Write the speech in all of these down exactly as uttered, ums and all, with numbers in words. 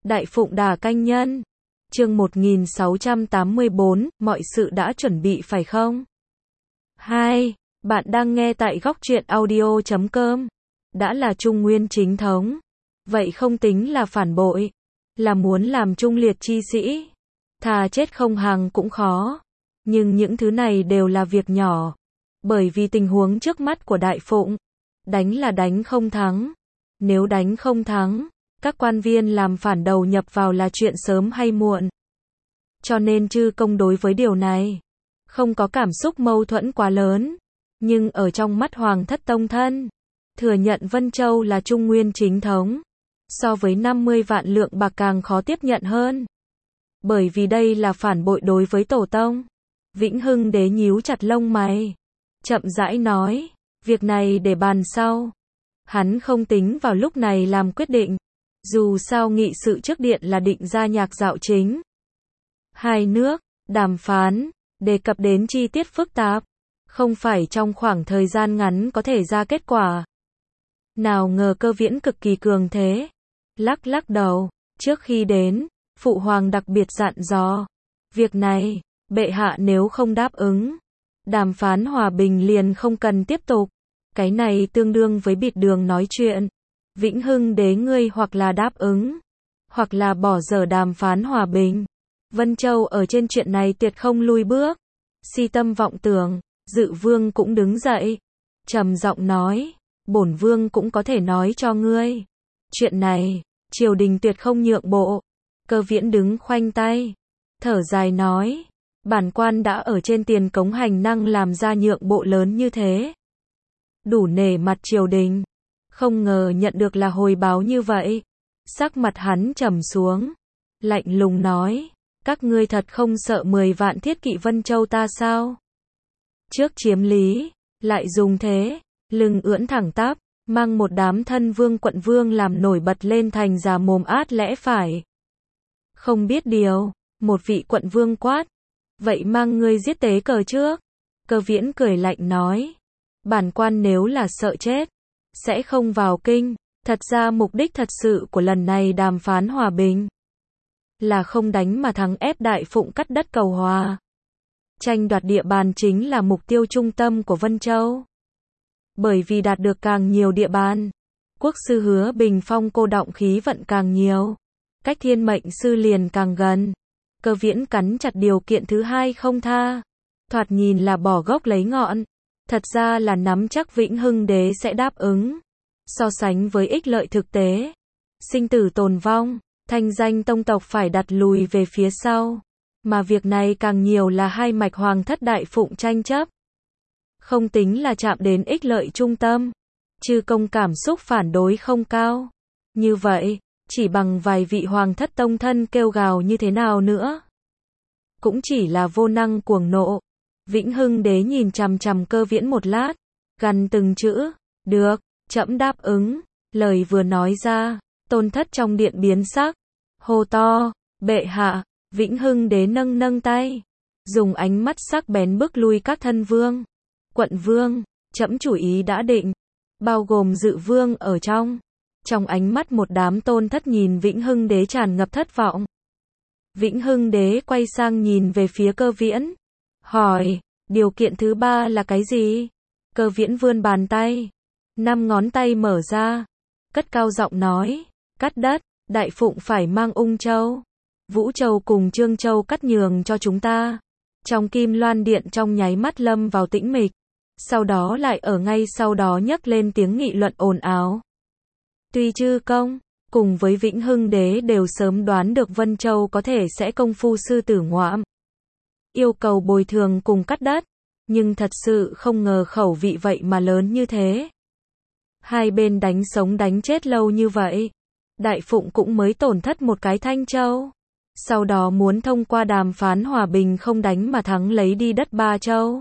Đại Phụng Đà Canh Nhân. Chương một nghìn sáu trăm tám mươi bốn, mọi sự đã chuẩn bị phải không? hai. Bạn đang nghe tại góc truyện audio chấm com. Đã là Trung Nguyên chính thống. Vậy không tính là phản bội. Là muốn làm trung liệt chi sĩ. Thà chết không hàng cũng khó. Nhưng những thứ này đều là việc nhỏ. Bởi vì tình huống trước mắt của Đại Phụng. Đánh là đánh không thắng. Nếu đánh không thắng, các quan viên làm phản đầu nhập vào là chuyện sớm hay muộn. Cho nên Chư Công đối với điều này không có cảm xúc mâu thuẫn quá lớn. Nhưng ở trong mắt Hoàng thất tông thân, thừa nhận Vân Châu là Trung Nguyên chính thống, so với năm mươi vạn lượng bạc càng khó tiếp nhận hơn. Bởi vì đây là phản bội đối với tổ tông. Vĩnh Hưng Đế nhíu chặt lông mày, chậm rãi nói, việc này để bàn sau. Hắn không tính vào lúc này làm quyết định. Dù sao nghị sự trước điện là định ra nhạc dạo chính. Hai nước, đàm phán, đề cập đến chi tiết phức tạp. Không phải trong khoảng thời gian ngắn có thể ra kết quả. Nào ngờ Cơ Viễn cực kỳ cường thế. Lắc lắc đầu, trước khi đến, Phụ Hoàng đặc biệt dặn dò. Việc này, bệ hạ nếu không đáp ứng, đàm phán hòa bình liền không cần tiếp tục. Cái này tương đương với bịt đường nói chuyện. Vĩnh Hưng Đế ngươi hoặc là đáp ứng, hoặc là bỏ dở đàm phán hòa bình. Vân Châu ở trên chuyện này tuyệt không lui bước. Si tâm vọng tưởng, Dự Vương cũng đứng dậy, trầm giọng nói, bổn vương cũng có thể nói cho ngươi. Chuyện này, triều đình tuyệt không nhượng bộ. Cơ Viễn đứng khoanh tay, thở dài nói, bản quan đã ở trên tiền cống hành năng làm ra nhượng bộ lớn như thế. Đủ nể mặt triều đình. Không ngờ nhận được là hồi báo như vậy. Sắc mặt hắn trầm xuống, lạnh lùng nói, các ngươi thật không sợ mười vạn thiết kỵ Vân Châu ta sao? Trước chiếm lý, lại dùng thế, lưng ưỡn thẳng tắp, mang một đám thân vương quận vương làm nổi bật lên thành già mồm át lẽ phải. Không biết điều, một vị quận vương quát, vậy mang ngươi giết tế cờ trước. Cơ Viễn cười lạnh nói, bản quan nếu là sợ chết, sẽ không vào kinh. Thật ra mục đích thật sự của lần này đàm phán hòa bình là không đánh mà thắng, ép Đại Phụng cắt đất cầu hòa. Tranh đoạt địa bàn chính là mục tiêu trung tâm của Vân Châu. Bởi vì đạt được càng nhiều địa bàn, quốc sư hứa bình phong cô đọng khí vận càng nhiều, cách thiên mệnh sư liền càng gần. Cơ Viễn cắn chặt điều kiện thứ hai không tha. Thoạt nhìn là bỏ gốc lấy ngọn, thật ra là nắm chắc Vĩnh Hưng Đế sẽ đáp ứng. So sánh với ích lợi thực tế, sinh tử tồn vong, thanh danh tông tộc phải đặt lùi về phía sau. Mà việc này càng nhiều là hai mạch Hoàng thất Đại Phụng tranh chấp. Không tính là chạm đến ích lợi trung tâm. Chư Công cảm xúc phản đối không cao. Như vậy, chỉ bằng vài vị Hoàng thất tông thân kêu gào như thế nào nữa, cũng chỉ là vô năng cuồng nộ. Vĩnh Hưng Đế nhìn chằm chằm Cơ Viễn một lát, gằn từng chữ, được, trẫm đáp ứng. Lời vừa nói ra, tôn thất trong điện biến sắc, hô to, bệ hạ. Vĩnh Hưng Đế nâng nâng tay, dùng ánh mắt sắc bén bức lui các thân vương, quận vương. Trẫm chủ ý đã định, bao gồm Dự Vương ở trong. Trong ánh mắt một đám tôn thất nhìn Vĩnh Hưng Đế tràn ngập thất vọng. Vĩnh Hưng Đế quay sang nhìn về phía Cơ Viễn, hỏi, điều kiện thứ ba là cái gì? Cơ Viễn vươn bàn tay, năm ngón tay mở ra, cất cao giọng nói, cắt đất. Đại Phụng phải mang Ung Châu, Vũ Châu cùng Trương Châu cắt nhường cho chúng ta. Trong Kim Loan Điện trong nháy mắt lâm vào tĩnh mịch. Sau đó lại ở ngay sau đó nhấc lên tiếng nghị luận ồn ào. Tuy Chư Công cùng với Vĩnh Hưng Đế đều sớm đoán được Vân Châu có thể sẽ công phu sư tử ngoạm, yêu cầu bồi thường cùng cắt đất, nhưng thật sự không ngờ khẩu vị vậy mà lớn như thế. Hai bên đánh sống đánh chết lâu như vậy, Đại Phụng cũng mới tổn thất một cái Thanh Châu. Sau đó muốn thông qua đàm phán hòa bình không đánh mà thắng lấy đi đất Ba Châu.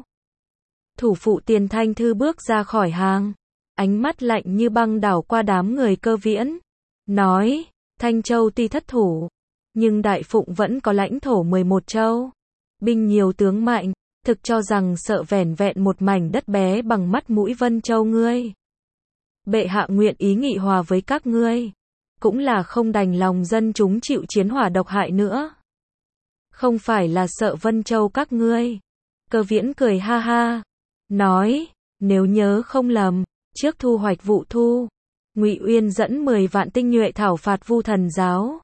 Thủ phụ Tiền Thanh Thư bước ra khỏi hàng, ánh mắt lạnh như băng đảo qua đám người Cơ Viễn, nói, Thanh Châu tuy thất thủ, nhưng Đại Phụng vẫn có lãnh thổ mười một châu, binh nhiều tướng mạnh, thực cho rằng sợ vẻn vẹn một mảnh đất bé bằng mắt mũi Vân Châu ngươi. Bệ hạ nguyện ý nghị hòa với các ngươi, cũng là không đành lòng dân chúng chịu chiến hỏa độc hại nữa. Không phải là sợ Vân Châu các ngươi. Cơ Viễn cười ha ha, nói, nếu nhớ không lầm, trước thu hoạch vụ thu, Ngụy Uyên dẫn mười vạn tinh nhuệ thảo phạt Vu Thần giáo.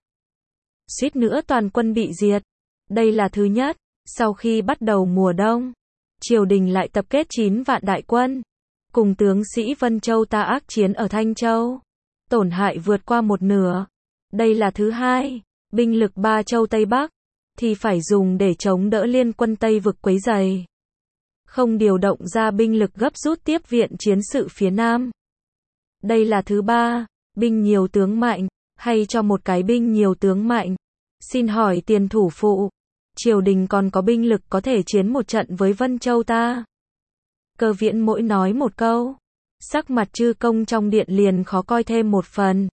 Suýt nữa toàn quân bị diệt. Đây là thứ nhất, sau khi bắt đầu mùa đông, triều đình lại tập kết chín vạn đại quân, cùng tướng sĩ Vân Châu ta ác chiến ở Thanh Châu, tổn hại vượt qua một nửa. Đây là thứ hai, binh lực ba châu Tây Bắc, thì phải dùng để chống đỡ liên quân Tây vực quấy rầy. Không điều động ra binh lực gấp rút tiếp viện chiến sự phía Nam. Đây là thứ ba, binh nhiều tướng mạnh, hay cho một cái binh nhiều tướng mạnh. Xin hỏi tiền thủ phụ, triều đình còn có binh lực có thể chiến một trận với Vân Châu ta? Cơ Viễn mỗi nói một câu, sắc mặt chư công trong điện liền khó coi thêm một phần.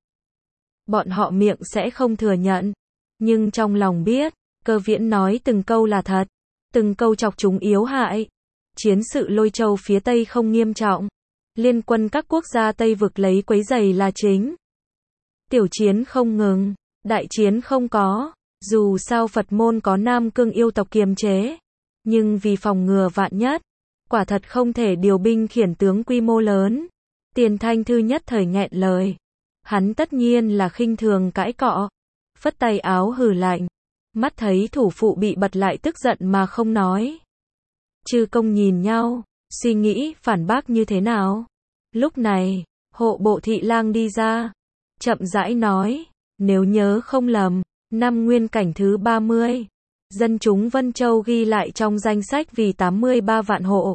Bọn họ miệng sẽ không thừa nhận, nhưng trong lòng biết, Cơ Viễn nói từng câu là thật, từng câu chọc chúng yếu hại. Chiến sự Lôi Châu phía Tây không nghiêm trọng, liên quân các quốc gia Tây vực lấy quấy rầy là chính. Tiểu chiến không ngừng, đại chiến không có, dù sao Phật môn có Nam Cương yêu tộc kiềm chế, nhưng vì phòng ngừa vạn nhất, quả thật không thể điều binh khiển tướng quy mô lớn. Tiền Thanh Thư nhất thời nghẹn lời, hắn tất nhiên là khinh thường cãi cọ, phất tay áo hừ lạnh, mắt thấy thủ phụ bị bật lại tức giận mà không nói. Chư công nhìn nhau, suy nghĩ phản bác như thế nào. Lúc này, hộ bộ thị lang đi ra, chậm rãi nói, nếu nhớ không lầm, năm nguyên cảnh thứ ba mươi, dân chúng Vân Châu ghi lại trong danh sách vì tám mươi ba vạn hộ.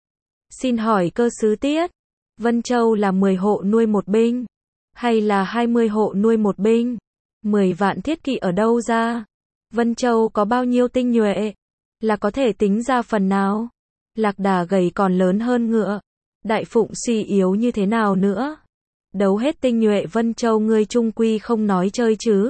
Xin hỏi cơ sứ tiết, Vân Châu là mười hộ nuôi một binh, hay là hai mươi hộ nuôi một binh? mười vạn thiết kỵ ở đâu ra? Vân Châu có bao nhiêu tinh nhuệ? Là có thể tính ra phần nào? Lạc đà gầy còn lớn hơn ngựa, đại phụng suy yếu như thế nào nữa? Đấu hết tinh nhuệ Vân Châu ngươi chung quy không nói chơi chứ?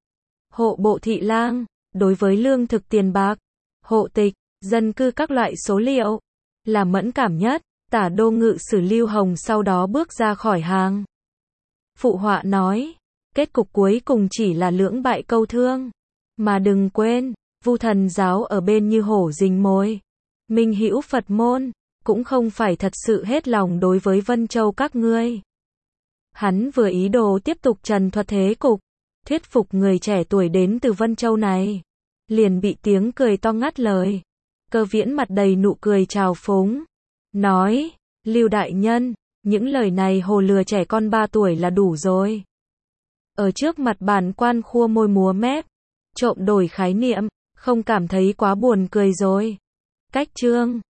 Hộ bộ thị lang, đối với lương thực tiền bạc, hộ tịch, dân cư các loại số liệu, là mẫn cảm nhất. Tả đô ngự sử Lưu Hồng sau đó bước ra khỏi hàng. Phụ họa nói, kết cục cuối cùng chỉ là lưỡng bại câu thương. Mà đừng quên, Vu Thần giáo ở bên như hổ rình mồi. Minh hữu Phật môn, cũng không phải thật sự hết lòng đối với Vân Châu các ngươi. Hắn vừa ý đồ tiếp tục trần thuật thế cục, thuyết phục người trẻ tuổi đến từ Vân Châu này, liền bị tiếng cười to ngắt lời. Cơ Viễn mặt đầy nụ cười trào phúng, nói, Lưu đại nhân, những lời này hồ lừa trẻ con ba tuổi là đủ rồi. Ở trước mặt bản quan khua môi múa mép, trộm đổi khái niệm, không cảm thấy quá buồn cười rồi. Cách chương